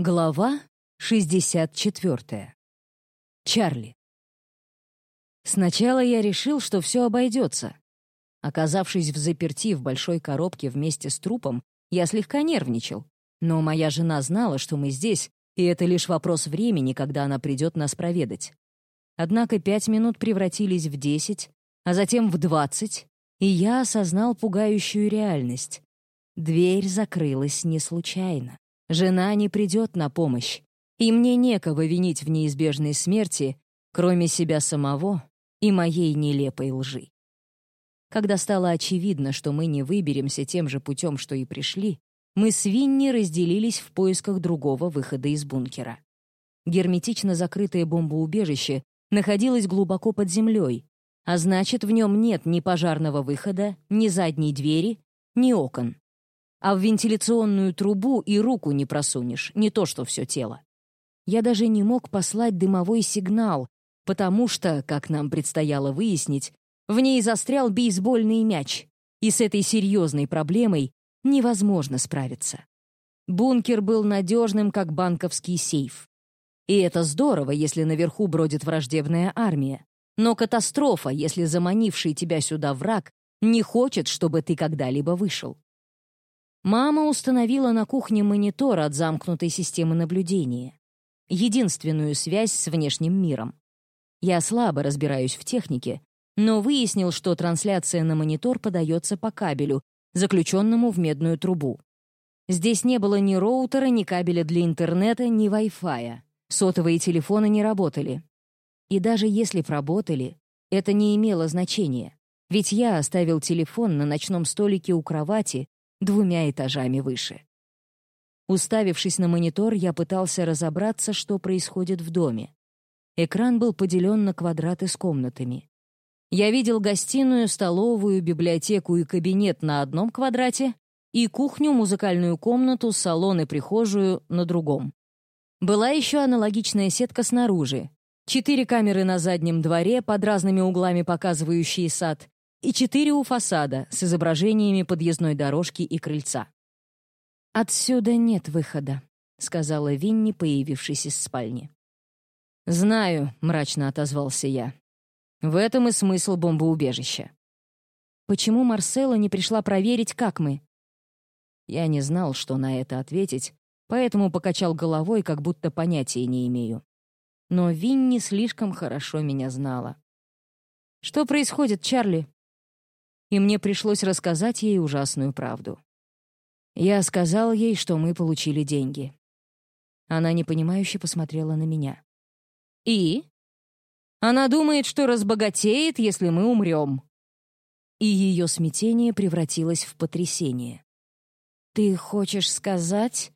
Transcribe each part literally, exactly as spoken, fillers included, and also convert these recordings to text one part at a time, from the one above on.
Глава шестьдесят четвёртая. Чарли. Сначала я решил, что все обойдется. Оказавшись взаперти в большой коробке вместе с трупом, я слегка нервничал. Но моя жена знала, что мы здесь, и это лишь вопрос времени, когда она придет нас проведать. Однако пять минут превратились в десять, а затем в двадцать, и я осознал пугающую реальность. Дверь закрылась не случайно. Жена не придет на помощь, и мне некого винить в неизбежной смерти, кроме себя самого и моей нелепой лжи. Когда стало очевидно, что мы не выберемся тем же путем, что и пришли, мы с Винни разделились в поисках другого выхода из бункера. Герметично закрытое бомбоубежище находилось глубоко под землей, а значит, в нем нет ни пожарного выхода, ни задней двери, ни окон. А в вентиляционную трубу и руку не просунешь, не то что все тело. Я даже не мог послать дымовой сигнал, потому что, как нам предстояло выяснить, в ней застрял бейсбольный мяч, и с этой серьезной проблемой невозможно справиться. Бункер был надежным, как банковский сейф. И это здорово, если наверху бродит враждебная армия, но катастрофа, если заманивший тебя сюда враг не хочет, чтобы ты когда-либо вышел. Мама установила на кухне монитор от замкнутой системы наблюдения. Единственную связь с внешним миром. Я слабо разбираюсь в технике, но выяснил, что трансляция на монитор подается по кабелю, заключенному в медную трубу. Здесь не было ни роутера, ни кабеля для интернета, ни Wi-Fi. Сотовые телефоны не работали. И даже если б работали, это не имело значения, ведь я оставил телефон на ночном столике у кровати, двумя этажами выше. Уставившись на монитор, я пытался разобраться, что происходит в доме. Экран был поделен на квадраты с комнатами. Я видел гостиную, столовую, библиотеку и кабинет на одном квадрате и кухню, музыкальную комнату, салон и прихожую на другом. Была еще аналогичная сетка снаружи. Четыре камеры на заднем дворе, под разными углами показывающие сад, и четыре у фасада с изображениями подъездной дорожки и крыльца. «Отсюда нет выхода», — сказала Винни, появившись из спальни. «Знаю», — мрачно отозвался я. «В этом и смысл бомбоубежища». «Почему Марсела не пришла проверить, как мы?» Я не знал, что на это ответить, поэтому покачал головой, как будто понятия не имею. Но Винни слишком хорошо меня знала. «Что происходит, Чарли?» И мне пришлось рассказать ей ужасную правду. Я сказал ей, что мы получили деньги. Она непонимающе посмотрела на меня. «И?» «Она думает, что разбогатеет, если мы умрем». И ее смятение превратилось в потрясение. «Ты хочешь сказать?»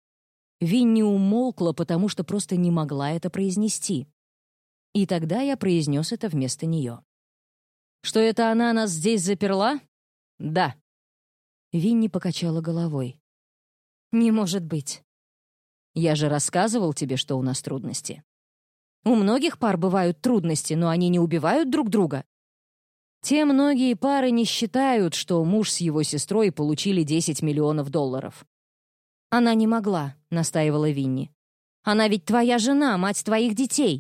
Винни умолкла, потому что просто не могла это произнести. И тогда я произнес это вместо нее. «Что это она нас здесь заперла?» «Да». Винни покачала головой. «Не может быть». «Я же рассказывал тебе, что у нас трудности». «У многих пар бывают трудности, но они не убивают друг друга». «Те многие пары не считают, что муж с его сестрой получили десять миллионов долларов». «Она не могла», — настаивала Винни. «Она ведь твоя жена, мать твоих детей».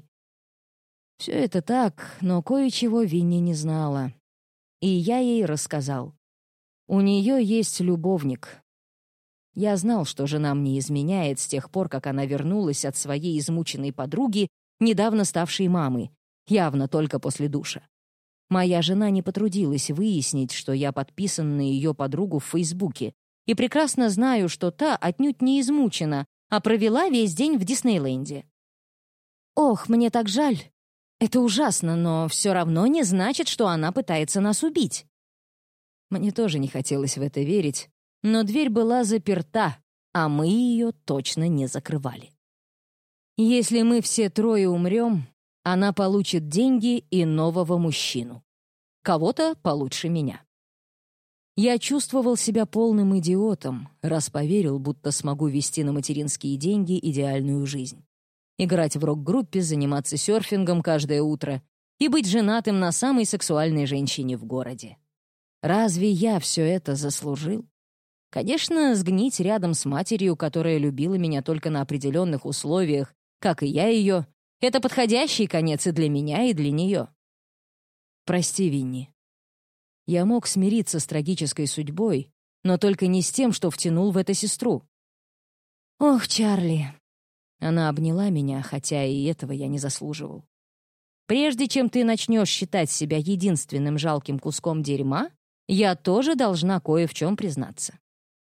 Все это так, но кое-чего Винни не знала. И я ей рассказал. У нее есть любовник. Я знал, что жена мне изменяет с тех пор, как она вернулась от своей измученной подруги, недавно ставшей мамой, явно только после душа. Моя жена не потрудилась выяснить, что я подписан на ее подругу в Фейсбуке, и прекрасно знаю, что та отнюдь не измучена, а провела весь день в Диснейленде. «Ох, мне так жаль. Это ужасно, но все равно не значит, что она пытается нас убить». Мне тоже не хотелось в это верить, но дверь была заперта, а мы ее точно не закрывали. Если мы все трое умрем, она получит деньги и нового мужчину. Кого-то получше меня. Я чувствовал себя полным идиотом, раз поверил, будто смогу вести на материнские деньги идеальную жизнь. Играть в рок-группе, заниматься серфингом каждое утро и быть женатым на самой сексуальной женщине в городе. Разве я все это заслужил? Конечно, сгнить рядом с матерью, которая любила меня только на определенных условиях, как и я ее, это подходящий конец и для меня, и для нее. Прости, Винни. Я мог смириться с трагической судьбой, но только не с тем, что втянул в это сестру. Ох, Чарли. Она обняла меня, хотя и этого я не заслуживал. Прежде чем ты начнешь считать себя единственным жалким куском дерьма, я тоже должна кое в чем признаться.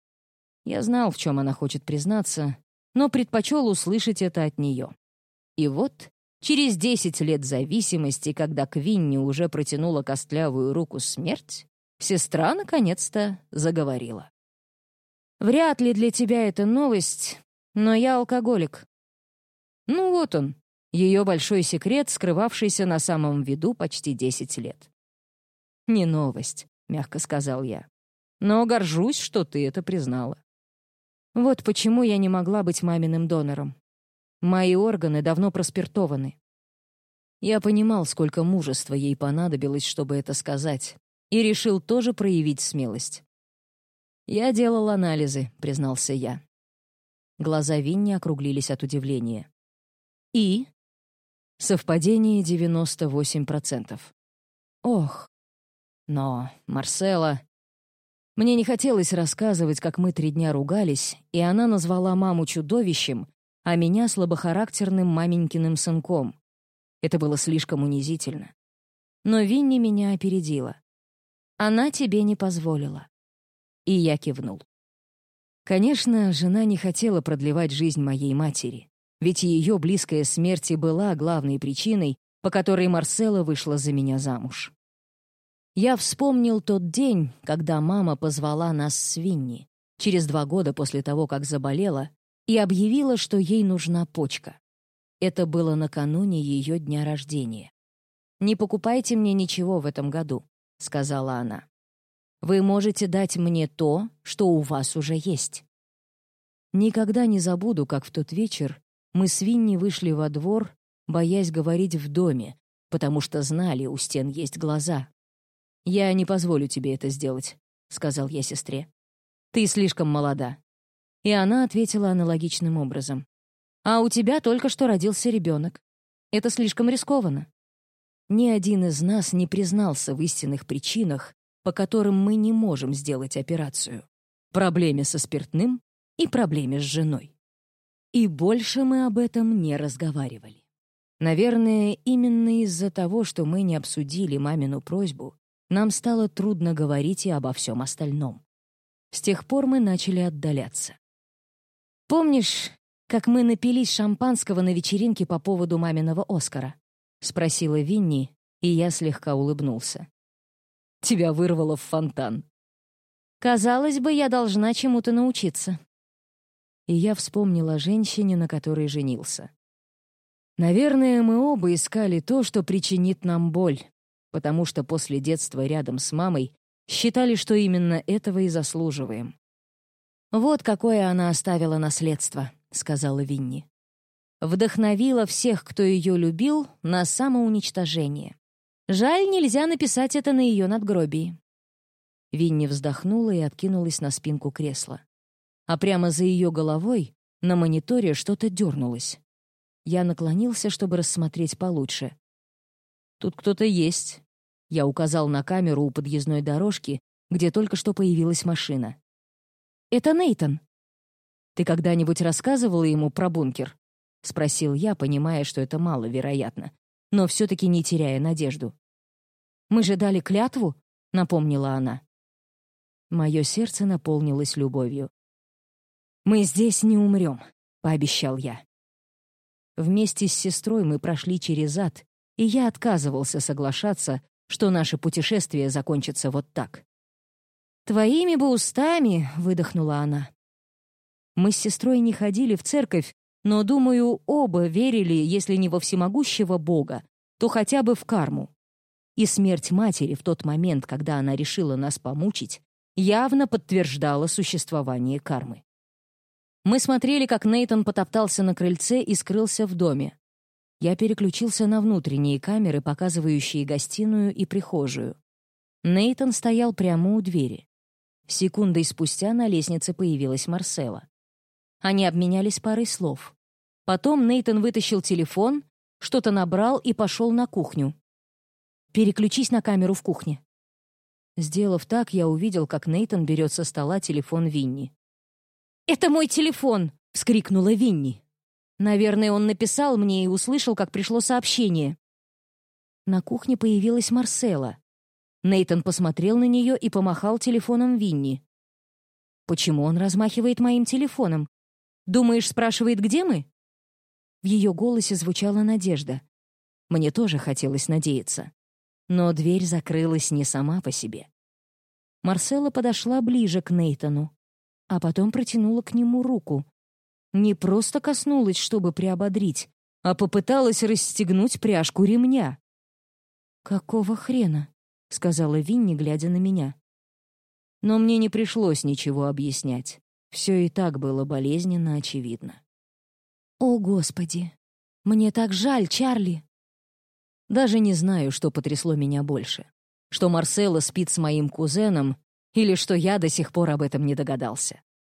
Я знал, в чем она хочет признаться, но предпочел услышать это от нее. И вот, через десять лет зависимости, когда к Винни уже протянула костлявую руку смерть, сестра наконец-то заговорила. «Вряд ли для тебя это новость, но я алкоголик». Ну вот он, ее большой секрет, скрывавшийся на самом виду почти десять лет. «Не новость», — мягко сказал я, «но горжусь, что ты это признала». Вот почему я не могла быть маминым донором. Мои органы давно проспиртованы. Я понимал, сколько мужества ей понадобилось, чтобы это сказать, и решил тоже проявить смелость. «Я делал анализы», — признался я. Глаза Винни округлились от удивления. «И?» «Совпадение девяносто восемь процентов». «Ох!» «Но, Марсела...» Мне не хотелось рассказывать, как мы три дня ругались, и она назвала маму чудовищем, а меня слабохарактерным маменькиным сынком. Это было слишком унизительно. Но Винни меня опередила. Она тебе не позволила. И я кивнул. Конечно, жена не хотела продлевать жизнь моей матери, ведь ее близкая смерть и была главной причиной, по которой Марсела вышла за меня замуж. Я вспомнил тот день, когда мама позвала нас с Винни, через два года после того, как заболела, и объявила, что ей нужна почка. Это было накануне ее дня рождения. «Не покупайте мне ничего в этом году», — сказала она. «Вы можете дать мне то, что у вас уже есть». Никогда не забуду, как в тот вечер мы с Винни вышли во двор, боясь говорить в доме, потому что знали, у стен есть глаза. «Я не позволю тебе это сделать», — сказал я сестре. «Ты слишком молода». И она ответила аналогичным образом. «А у тебя только что родился ребенок. Это слишком рискованно». Ни один из нас не признался в истинных причинах, по которым мы не можем сделать операцию. Проблеме со спиртным и проблеме с женой. И больше мы об этом не разговаривали. Наверное, именно из-за того, что мы не обсудили мамину просьбу, нам стало трудно говорить и обо всем остальном. С тех пор мы начали отдаляться. «Помнишь, как мы напились шампанского на вечеринке по поводу маминого Оскара?» — спросила Винни, и я слегка улыбнулся. «Тебя вырвало в фонтан». «Казалось бы, я должна чему-то научиться». И я вспомнила о женщине, на которой женился. Наверное, мы оба искали то, что причинит нам боль, потому что после детства рядом с мамой считали, что именно этого и заслуживаем. «Вот какое она оставила наследство», — сказала Винни. «Вдохновила всех, кто ее любил, на самоуничтожение. Жаль, нельзя написать это на ее надгробии». Винни вздохнула и откинулась на спинку кресла. А прямо за ее головой на мониторе что-то дернулось. Я наклонился, чтобы рассмотреть получше. «Тут кто-то есть». Я указал на камеру у подъездной дорожки, где только что появилась машина. «Это Нейтан». «Ты когда-нибудь рассказывала ему про бункер?» — спросил я, понимая, что это маловероятно, но все-таки не теряя надежду. «Мы же дали клятву», — напомнила она. Мое сердце наполнилось любовью. «Мы здесь не умрем», — пообещал я. Вместе с сестрой мы прошли через ад, и я отказывался соглашаться, что наше путешествие закончится вот так. «Твоими бы устами», — выдохнула она. Мы с сестрой не ходили в церковь, но, думаю, оба верили, если не во всемогущего Бога, то хотя бы в карму. И смерть матери в тот момент, когда она решила нас помучить, явно подтверждала существование кармы. Мы смотрели, как Нейтан потоптался на крыльце и скрылся в доме. Я переключился на внутренние камеры, показывающие гостиную и прихожую. Нейтан стоял прямо у двери. Секундой спустя на лестнице появилась Марсела. Они обменялись парой слов. Потом Нейтан вытащил телефон, что-то набрал и пошел на кухню. «Переключись на камеру в кухне». Сделав так, я увидел, как Нейтан берет со стола телефон Винни. «Это мой телефон!» — вскрикнула Винни. Наверное, он написал мне и услышал, как пришло сообщение. На кухне появилась Марсела. Нейтан посмотрел на нее и помахал телефоном Винни. «Почему он размахивает моим телефоном? Думаешь, спрашивает, где мы?» В ее голосе звучала надежда. Мне тоже хотелось надеяться. Но дверь закрылась не сама по себе. Марсела подошла ближе к Нейтану, а потом протянула к нему руку. Не просто коснулась, чтобы приободрить, а попыталась расстегнуть пряжку ремня. «Какого хрена?» — сказала Винни, глядя на меня. Но мне не пришлось ничего объяснять. Все и так было болезненно очевидно. «О, Господи! Мне так жаль, Чарли!» Даже не знаю, что потрясло меня больше. Что Марсела спит с моим кузеном или что я до сих пор об этом не догадался.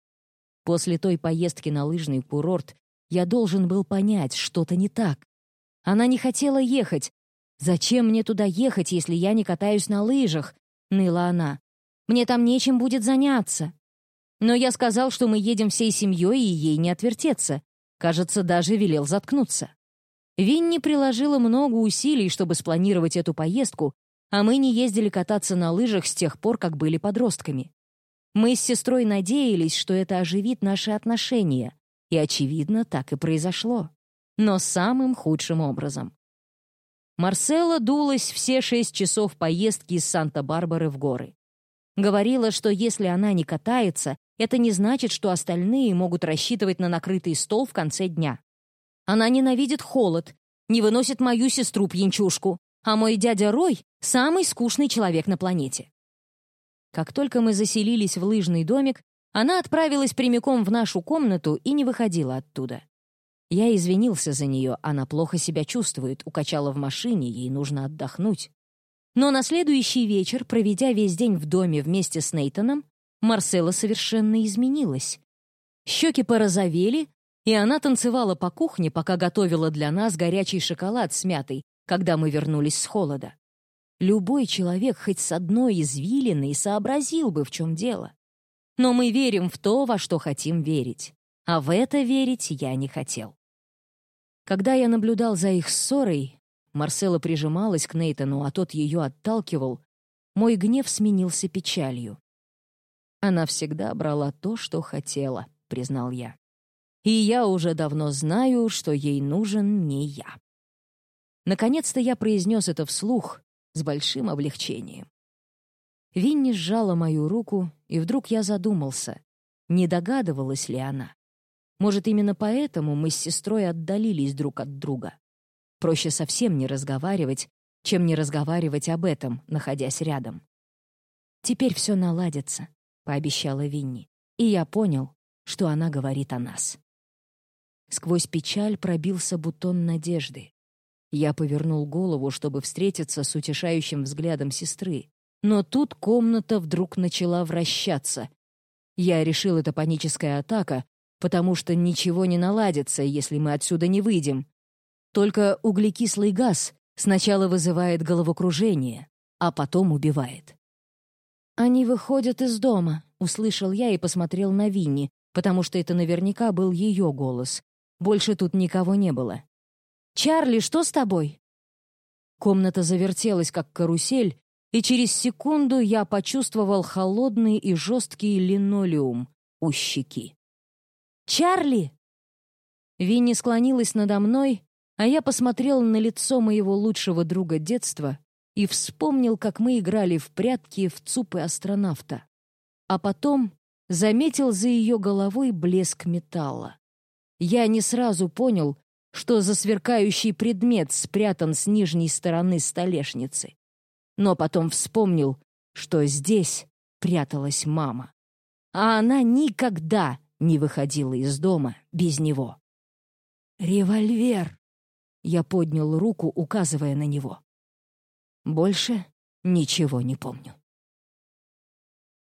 После той поездки на лыжный курорт я должен был понять, что-то не так. Она не хотела ехать. «Зачем мне туда ехать, если я не катаюсь на лыжах?» — ныла она. «Мне там нечем будет заняться». Но я сказал, что мы едем всей семьей, и ей не отвертеться. Кажется, даже велел заткнуться. Винни приложила много усилий, чтобы спланировать эту поездку, а мы не ездили кататься на лыжах с тех пор, как были подростками. Мы с сестрой надеялись, что это оживит наши отношения, и, очевидно, так и произошло. Но самым худшим образом. Марсела дулась все шесть часов поездки из Санта-Барбары в горы. Говорила, что если она не катается, это не значит, что остальные могут рассчитывать на накрытый стол в конце дня. Она ненавидит холод, не выносит мою сестру-пьянчушку, а мой дядя Рой — самый скучный человек на планете. Как только мы заселились в лыжный домик, она отправилась прямиком в нашу комнату и не выходила оттуда. Я извинился за нее, она плохо себя чувствует, укачала в машине, ей нужно отдохнуть. Но на следующий вечер, проведя весь день в доме вместе с Нейтаном, Марсела совершенно изменилась. Щеки порозовели, и она танцевала по кухне, пока готовила для нас горячий шоколад с мятой, когда мы вернулись с холода. Любой человек хоть с одной извилиной сообразил бы, в чем дело. Но мы верим в то, во что хотим верить. А в это верить я не хотел. Когда я наблюдал за их ссорой, Марсела прижималась к Нейтану, а тот ее отталкивал, мой гнев сменился печалью. «Она всегда брала то, что хотела», — признал я. «И я уже давно знаю, что ей нужен не я». Наконец-то я произнес это вслух с большим облегчением. Винни сжала мою руку, и вдруг я задумался, не догадывалась ли она. Может, именно поэтому мы с сестрой отдалились друг от друга. Проще совсем не разговаривать, чем не разговаривать об этом, находясь рядом. «Теперь все наладится», — пообещала Винни, и я понял, что она говорит о нас. Сквозь печаль пробился бутон надежды. Я повернул голову, чтобы встретиться с утешающим взглядом сестры, но тут комната вдруг начала вращаться. Я решил, это паническая атака, потому что ничего не наладится, если мы отсюда не выйдем. Только углекислый газ сначала вызывает головокружение, а потом убивает. «Они выходят из дома», — услышал я и посмотрел на Винни, потому что это наверняка был ее голос. Больше тут никого не было. «Чарли, что с тобой?» Комната завертелась, как карусель, и через секунду я почувствовал холодный и жесткий линолеум у щеки. «Чарли!» Винни склонилась надо мной, а я посмотрел на лицо моего лучшего друга детства и вспомнил, как мы играли в прятки в ЦУПы астронавта. А потом заметил за ее головой блеск металла. Я не сразу понял, что за сверкающий предмет спрятан с нижней стороны столешницы. Но потом вспомнил, что здесь пряталась мама. А она никогда не выходила из дома без него. «Револьвер!» Я поднял руку, указывая на него. Больше ничего не помню.